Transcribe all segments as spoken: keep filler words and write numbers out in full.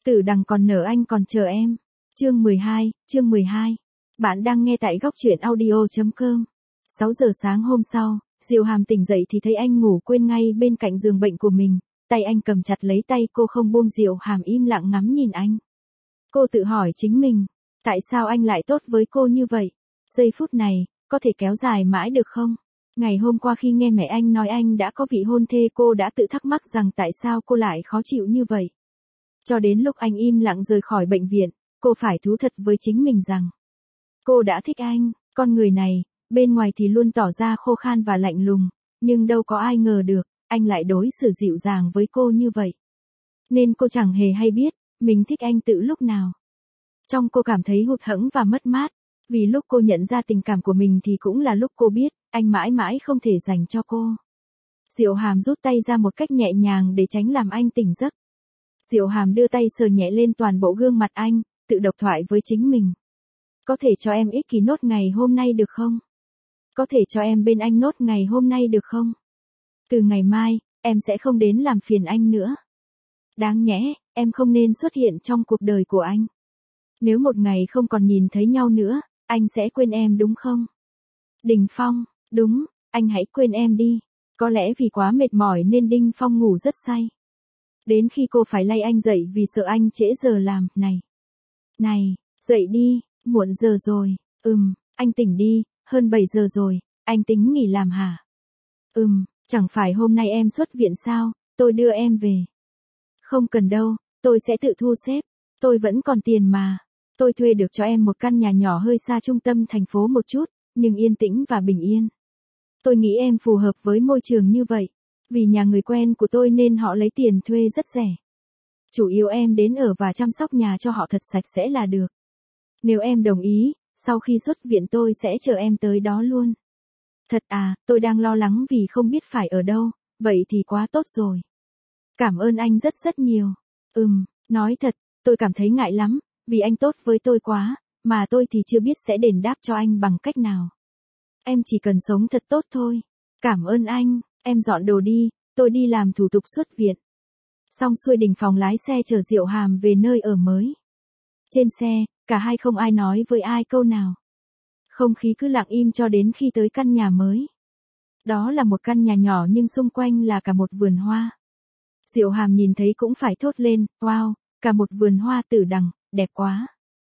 Tử đằng còn nở anh còn chờ em. Chương mười hai, chương mười hai. Bạn đang nghe tại góc truyện audio chấm com. sáu giờ sáng hôm sau, Diệu Hàm tỉnh dậy thì thấy anh ngủ quên ngay bên cạnh giường bệnh của mình, tay anh cầm chặt lấy tay cô không buông. Diệu Hàm im lặng ngắm nhìn anh. Cô tự hỏi chính mình, tại sao anh lại tốt với cô như vậy? Giây phút này, có thể kéo dài mãi được không? Ngày hôm qua khi nghe mẹ anh nói anh đã có vị hôn thê, cô đã tự thắc mắc rằng tại sao cô lại khó chịu như vậy. Cho đến lúc anh im lặng rời khỏi bệnh viện, cô phải thú thật với chính mình rằng cô đã thích anh. Con người này, bên ngoài thì luôn tỏ ra khô khan và lạnh lùng, nhưng đâu có ai ngờ được, anh lại đối xử dịu dàng với cô như vậy. Nên cô chẳng hề hay biết, mình thích anh từ lúc nào. Trong cô cảm thấy hụt hẫng và mất mát, vì lúc cô nhận ra tình cảm của mình thì cũng là lúc cô biết, anh mãi mãi không thể dành cho cô. Diệu Hàm rút tay ra một cách nhẹ nhàng để tránh làm anh tỉnh giấc. Diệu Hàm đưa tay sờ nhẹ lên toàn bộ gương mặt anh, tự độc thoại với chính mình. Có thể cho em ích kỷ nốt ngày hôm nay được không? Có thể cho em bên anh nốt ngày hôm nay được không? Từ ngày mai, em sẽ không đến làm phiền anh nữa. Đáng nhẽ, em không nên xuất hiện trong cuộc đời của anh. Nếu một ngày không còn nhìn thấy nhau nữa, anh sẽ quên em đúng không? Đình Phong, đúng, anh hãy quên em đi. Có lẽ vì quá mệt mỏi nên Đinh Phong ngủ rất say. Đến khi cô phải lay anh dậy vì sợ anh trễ giờ làm, này. Này, dậy đi, muộn giờ rồi. Ừm, anh tỉnh đi, hơn bảy giờ rồi, anh tính nghỉ làm hả? Ừm, chẳng phải hôm nay em xuất viện sao, tôi đưa em về. Không cần đâu, tôi sẽ tự thu xếp, tôi vẫn còn tiền mà. Tôi thuê được cho em một căn nhà nhỏ hơi xa trung tâm thành phố một chút, nhưng yên tĩnh và bình yên. Tôi nghĩ em phù hợp với môi trường như vậy. Vì nhà người quen của tôi nên họ lấy tiền thuê rất rẻ. Chủ yếu em đến ở và chăm sóc nhà cho họ thật sạch sẽ là được. Nếu em đồng ý, sau khi xuất viện tôi sẽ chờ em tới đó luôn. Thật à, tôi đang lo lắng vì không biết phải ở đâu, vậy thì quá tốt rồi. Cảm ơn anh rất rất nhiều. Ừm, nói thật, tôi cảm thấy ngại lắm, vì anh tốt với tôi quá, mà tôi thì chưa biết sẽ đền đáp cho anh bằng cách nào. Em chỉ cần sống thật tốt thôi. Cảm ơn anh, em dọn đồ đi, tôi đi làm thủ tục xuất viện. Xong xuôi Đình Phong lái xe chở Diệu Hàm về nơi ở mới. Trên xe, cả hai không ai nói với ai câu nào. Không khí cứ lặng im cho đến khi tới căn nhà mới. Đó là một căn nhà nhỏ nhưng xung quanh là cả một vườn hoa. Diệu Hàm nhìn thấy cũng phải thốt lên, wow, cả một vườn hoa tử đằng, đẹp quá.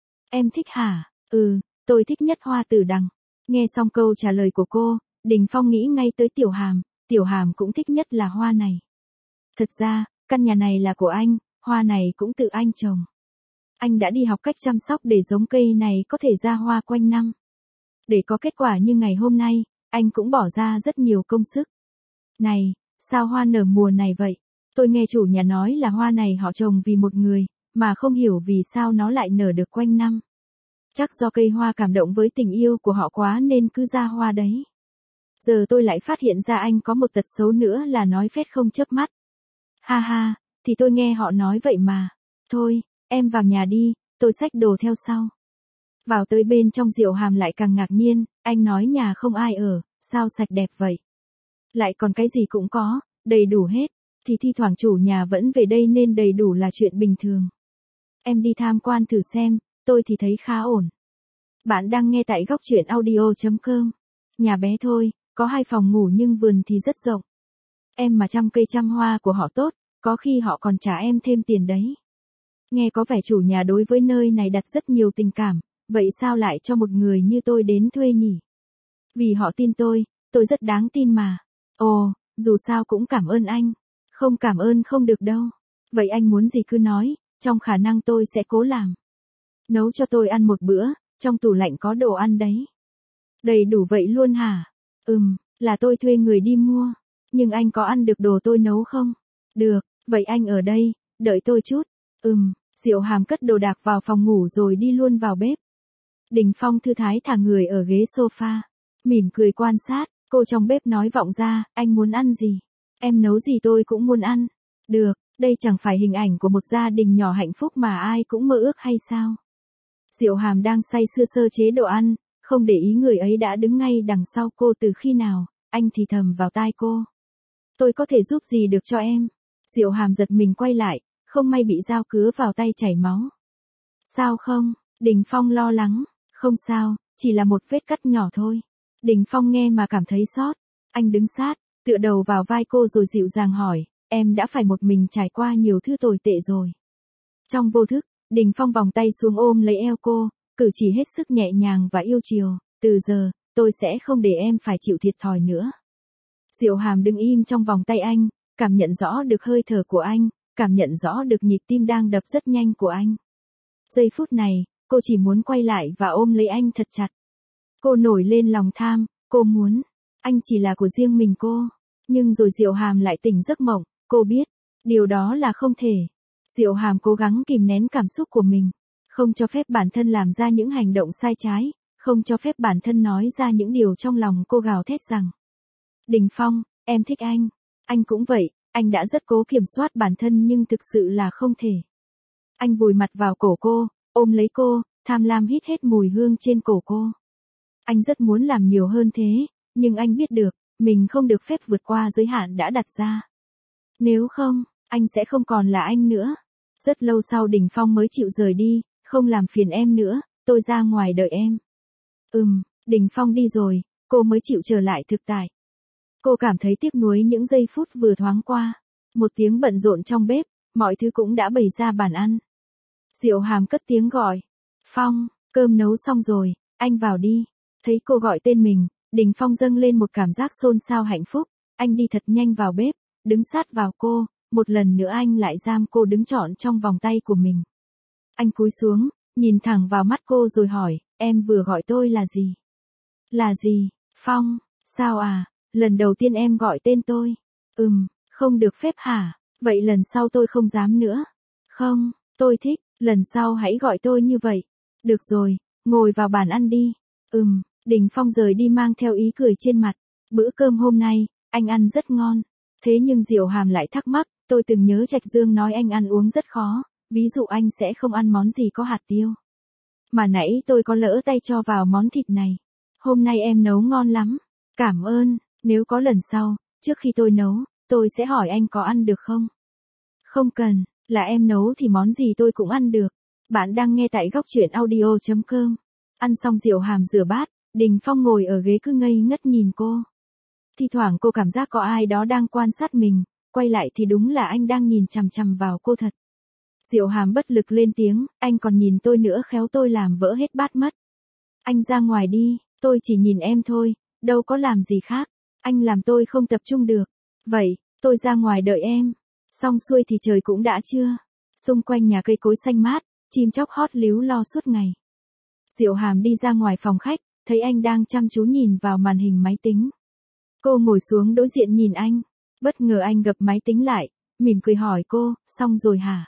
Em thích hả? Ừ, tôi thích nhất hoa tử đằng. Nghe xong câu trả lời của cô, Đình Phong nghĩ ngay tới Tiểu Hàm, Tiểu Hàm cũng thích nhất là hoa này. Thật ra, căn nhà này là của anh, hoa này cũng tự anh trồng. Anh đã đi học cách chăm sóc để giống cây này có thể ra hoa quanh năm. Để có kết quả như ngày hôm nay, anh cũng bỏ ra rất nhiều công sức. Này, sao hoa nở mùa này vậy? Tôi nghe chủ nhà nói là hoa này họ trồng vì một người, mà không hiểu vì sao nó lại nở được quanh năm. Chắc do cây hoa cảm động với tình yêu của họ quá nên cứ ra hoa đấy. Giờ tôi lại phát hiện ra anh có một tật xấu nữa là nói phét không chớp mắt. Ha ha, thì tôi nghe họ nói vậy mà. Thôi, em vào nhà đi, tôi xách đồ theo sau. Vào tới bên trong Diệu Hàm lại càng ngạc nhiên, anh nói nhà không ai ở, sao sạch đẹp vậy? Lại còn cái gì cũng có, đầy đủ hết, thì thi thoảng chủ nhà vẫn về đây nên đầy đủ là chuyện bình thường. Em đi tham quan thử xem, tôi thì thấy khá ổn. Bạn đang nghe tại góc truyện audio chấm com. Nhà bé thôi, có hai phòng ngủ nhưng vườn thì rất rộng. Em mà chăm cây chăm hoa của họ tốt, có khi họ còn trả em thêm tiền đấy. Nghe có vẻ chủ nhà đối với nơi này đặt rất nhiều tình cảm, vậy sao lại cho một người như tôi đến thuê nhỉ? Vì họ tin tôi, tôi rất đáng tin mà. Ồ, dù sao cũng cảm ơn anh. Không cảm ơn không được đâu. Vậy anh muốn gì cứ nói, trong khả năng tôi sẽ cố làm. Nấu cho tôi ăn một bữa, trong tủ lạnh có đồ ăn đấy. Đầy đủ vậy luôn hả? Ừm, là tôi thuê người đi mua. Nhưng anh có ăn được đồ tôi nấu không? Được, vậy anh ở đây, đợi tôi chút. Ừm, Diệu Hàm cất đồ đạc vào phòng ngủ rồi đi luôn vào bếp. Đình Phong thư thái thả người ở ghế sofa, mỉm cười quan sát, cô trong bếp nói vọng ra, anh muốn ăn gì? Em nấu gì tôi cũng muốn ăn. Được, đây chẳng phải hình ảnh của một gia đình nhỏ hạnh phúc mà ai cũng mơ ước hay sao? Diệu Hàm đang say sưa sơ chế đồ ăn, không để ý người ấy đã đứng ngay đằng sau cô từ khi nào, anh thì thầm vào tai cô. Tôi có thể giúp gì được cho em? Diệu Hàm giật mình quay lại, không may bị dao cứa vào tay chảy máu. Sao không? Đình Phong lo lắng. Không sao, chỉ là một vết cắt nhỏ thôi. Đình Phong nghe mà cảm thấy xót. Anh đứng sát, tựa đầu vào vai cô rồi dịu dàng hỏi, em đã phải một mình trải qua nhiều thứ tồi tệ rồi. Trong vô thức, Đình Phong vòng tay xuống ôm lấy eo cô, cử chỉ hết sức nhẹ nhàng và yêu chiều, từ giờ, tôi sẽ không để em phải chịu thiệt thòi nữa. Diệu Hàm đứng im trong vòng tay anh, cảm nhận rõ được hơi thở của anh, cảm nhận rõ được nhịp tim đang đập rất nhanh của anh. Giây phút này, cô chỉ muốn quay lại và ôm lấy anh thật chặt. Cô nổi lên lòng tham, cô muốn, anh chỉ là của riêng mình cô. Nhưng rồi Diệu Hàm lại tỉnh giấc mộng, cô biết, điều đó là không thể. Diệu Hàm cố gắng kìm nén cảm xúc của mình, không cho phép bản thân làm ra những hành động sai trái, không cho phép bản thân nói ra những điều trong lòng cô gào thét rằng. Đình Phong, em thích anh. Anh cũng vậy, anh đã rất cố kiểm soát bản thân nhưng thực sự là không thể. Anh vùi mặt vào cổ cô, ôm lấy cô, tham lam hít hết mùi hương trên cổ cô. Anh rất muốn làm nhiều hơn thế, nhưng anh biết được, mình không được phép vượt qua giới hạn đã đặt ra. Nếu không, anh sẽ không còn là anh nữa. Rất lâu sau Đình Phong mới chịu rời đi, không làm phiền em nữa, tôi ra ngoài đợi em. Ừm, Đình Phong đi rồi, cô mới chịu trở lại thực tại. Cô cảm thấy tiếc nuối những giây phút vừa thoáng qua. Một tiếng bận rộn trong bếp, mọi thứ cũng đã bày ra bàn ăn. Diệu Hàm cất tiếng gọi. Phong, cơm nấu xong rồi, anh vào đi. Thấy cô gọi tên mình, Đình Phong dâng lên một cảm giác xôn xao hạnh phúc. Anh đi thật nhanh vào bếp, đứng sát vào cô, một lần nữa anh lại giam cô đứng trọn trong vòng tay của mình. Anh cúi xuống, nhìn thẳng vào mắt cô rồi hỏi, em vừa gọi tôi là gì? Là gì? Phong, sao à, lần đầu tiên em gọi tên tôi. Ừm, không được phép hả? Vậy lần sau tôi không dám nữa. Không, tôi thích, lần sau hãy gọi tôi như vậy. Được rồi, ngồi vào bàn ăn đi. Ừm, Đình Phong rời đi mang theo ý cười trên mặt. Bữa cơm hôm nay, anh ăn rất ngon. Thế nhưng Diệu Hàm lại thắc mắc, tôi từng nhớ Trạch Dương nói anh ăn uống rất khó, ví dụ anh sẽ không ăn món gì có hạt tiêu. Mà nãy tôi có lỡ tay cho vào món thịt này. Hôm nay em nấu ngon lắm. Cảm ơn, nếu có lần sau, trước khi tôi nấu, tôi sẽ hỏi anh có ăn được không? Không cần, là em nấu thì món gì tôi cũng ăn được. Bạn đang nghe tại góc truyện audio chấm com. Ăn xong Diệu Hàm rửa bát, Đình Phong ngồi ở ghế cứ ngây ngất nhìn cô. Thi thoảng cô cảm giác có ai đó đang quan sát mình, quay lại thì đúng là anh đang nhìn chằm chằm vào cô thật. Diệu Hàm bất lực lên tiếng, anh còn nhìn tôi nữa khéo tôi làm vỡ hết bát mất. Anh ra ngoài đi, tôi chỉ nhìn em thôi, đâu có làm gì khác. Anh làm tôi không tập trung được. Vậy, tôi ra ngoài đợi em. Xong xuôi thì trời cũng đã trưa. Xung quanh nhà cây cối xanh mát, chim chóc hót líu lo suốt ngày. Diệu Hàm đi ra ngoài phòng khách, thấy anh đang chăm chú nhìn vào màn hình máy tính. Cô ngồi xuống đối diện nhìn anh. Bất ngờ anh gập máy tính lại, mỉm cười hỏi cô, xong rồi hả?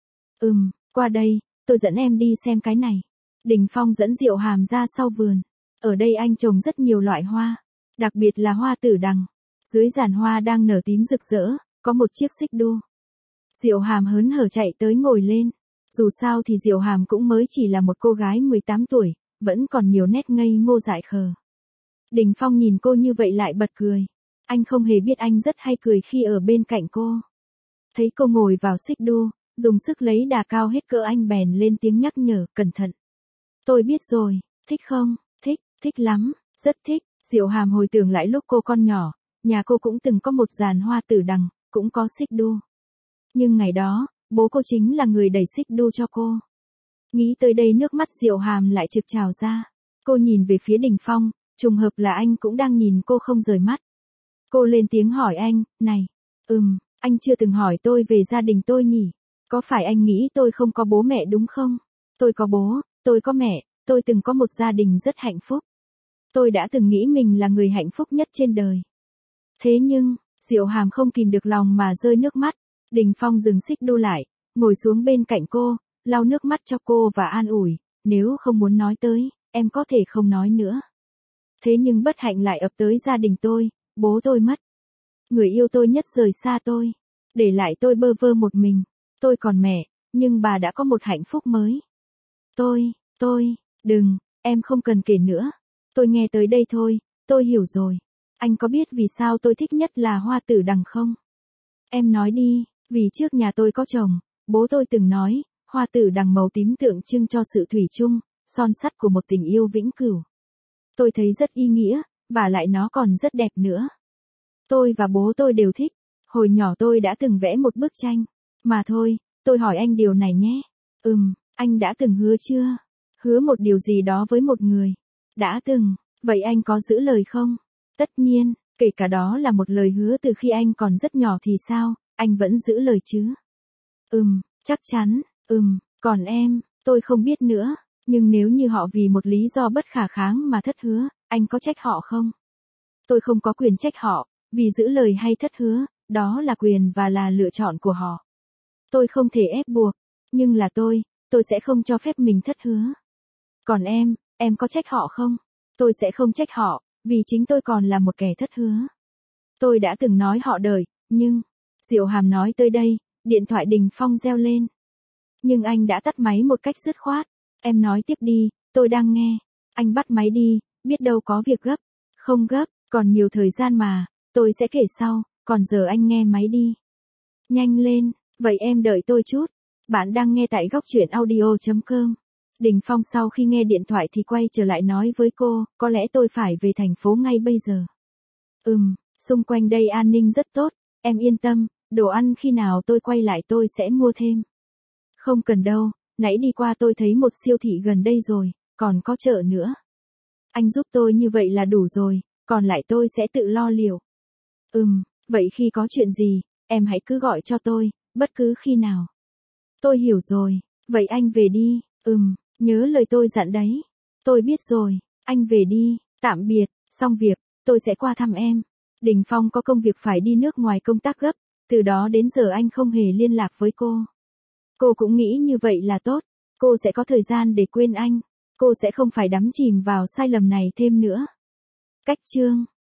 Ừm, qua đây, tôi dẫn em đi xem cái này. Đình Phong dẫn Diệu Hàm ra sau vườn. Ở đây anh trồng rất nhiều loại hoa, đặc biệt là hoa tử đằng. Dưới giàn hoa đang nở tím rực rỡ, có một chiếc xích đu. Diệu Hàm hớn hở chạy tới ngồi lên. Dù sao thì Diệu Hàm cũng mới chỉ là một cô gái mười tám tuổi, vẫn còn nhiều nét ngây ngô dại khờ. Đình Phong nhìn cô như vậy lại bật cười. Anh không hề biết anh rất hay cười khi ở bên cạnh cô. Thấy cô ngồi vào xích đu, dùng sức lấy đà cao hết cỡ anh bèn lên tiếng nhắc nhở, cẩn thận. Tôi biết rồi, thích không? Thích, thích lắm, rất thích. Diệu Hàm hồi tưởng lại lúc cô con nhỏ, nhà cô cũng từng có một giàn hoa tử đằng, cũng có xích đu. Nhưng ngày đó, bố cô chính là người đẩy xích đu cho cô. Nghĩ tới đây nước mắt Diệu Hàm lại trực trào ra. Cô nhìn về phía Đình Phong, trùng hợp là anh cũng đang nhìn cô không rời mắt. Cô lên tiếng hỏi anh, này, ừm, anh chưa từng hỏi tôi về gia đình tôi nhỉ? Có phải anh nghĩ tôi không có bố mẹ đúng không? Tôi có bố, tôi có mẹ, tôi từng có một gia đình rất hạnh phúc. Tôi đã từng nghĩ mình là người hạnh phúc nhất trên đời. Thế nhưng, Diệu Hàm không kìm được lòng mà rơi nước mắt. Đình Phong dừng xích đu lại, ngồi xuống bên cạnh cô, lau nước mắt cho cô và an ủi, nếu không muốn nói tới, em có thể không nói nữa. Thế nhưng bất hạnh lại ập tới gia đình tôi, bố tôi mất. Người yêu tôi nhất rời xa tôi, để lại tôi bơ vơ một mình. Tôi còn mẹ, nhưng bà đã có một hạnh phúc mới. Tôi, tôi, đừng, em không cần kể nữa. Tôi nghe tới đây thôi, tôi hiểu rồi. Anh có biết vì sao tôi thích nhất là hoa tử đằng không? Em nói đi, vì trước nhà tôi có chồng, Bố tôi từng nói, hoa tử đằng màu tím tượng trưng cho sự thủy chung, son sắt của một tình yêu vĩnh cửu. Tôi thấy rất ý nghĩa, và lại nó còn rất đẹp nữa. Tôi và bố tôi đều thích. Hồi nhỏ tôi đã từng vẽ một bức tranh. Mà thôi, tôi hỏi anh điều này nhé. Ừm, anh đã từng hứa chưa? Hứa một điều gì đó với một người. Đã từng, vậy anh có giữ lời không? Tất nhiên, kể cả đó là một lời hứa từ khi anh còn rất nhỏ thì sao, anh vẫn giữ lời chứ? Ừm, chắc chắn, ừm, còn em, tôi không biết nữa, nhưng nếu như họ vì một lý do bất khả kháng mà thất hứa, anh có trách họ không? Tôi không có quyền trách họ, vì giữ lời hay thất hứa, đó là quyền và là lựa chọn của họ. Tôi không thể ép buộc, nhưng là tôi, tôi sẽ không cho phép mình thất hứa. Còn em, em có trách họ không? Tôi sẽ không trách họ, vì chính tôi còn là một kẻ thất hứa. Tôi đã từng nói họ đợi, nhưng... Diệu Hàm nói tới đây, điện thoại Đình Phong reo lên. Nhưng anh đã tắt máy một cách dứt khoát. Em nói tiếp đi, tôi đang nghe. Anh bắt máy đi, biết đâu có việc gấp. Không gấp, còn nhiều thời gian mà, tôi sẽ kể sau, còn giờ anh nghe máy đi. Nhanh lên, vậy em đợi tôi chút. Bạn đang nghe tại góc truyện audio chấm com. Đình Phong sau khi nghe điện thoại thì quay trở lại nói với cô, có lẽ tôi phải về thành phố ngay bây giờ. Ừm, xung quanh đây an ninh rất tốt, em yên tâm, đồ ăn khi nào tôi quay lại tôi sẽ mua thêm. Không cần đâu, nãy đi qua tôi thấy một siêu thị gần đây rồi, còn có chợ nữa. Anh giúp tôi như vậy là đủ rồi, còn lại tôi sẽ tự lo liệu. Ừm, vậy khi có chuyện gì, em hãy cứ gọi cho tôi, bất cứ khi nào. Tôi hiểu rồi, vậy anh về đi, ừm, nhớ lời tôi dặn đấy. Tôi biết rồi, anh về đi, tạm biệt, xong việc, tôi sẽ qua thăm em. Đình Phong có công việc phải đi nước ngoài công tác gấp, từ đó đến giờ anh không hề liên lạc với cô. Cô cũng nghĩ như vậy là tốt, cô sẽ có thời gian để quên anh, cô sẽ không phải đắm chìm vào sai lầm này thêm nữa. Cách chương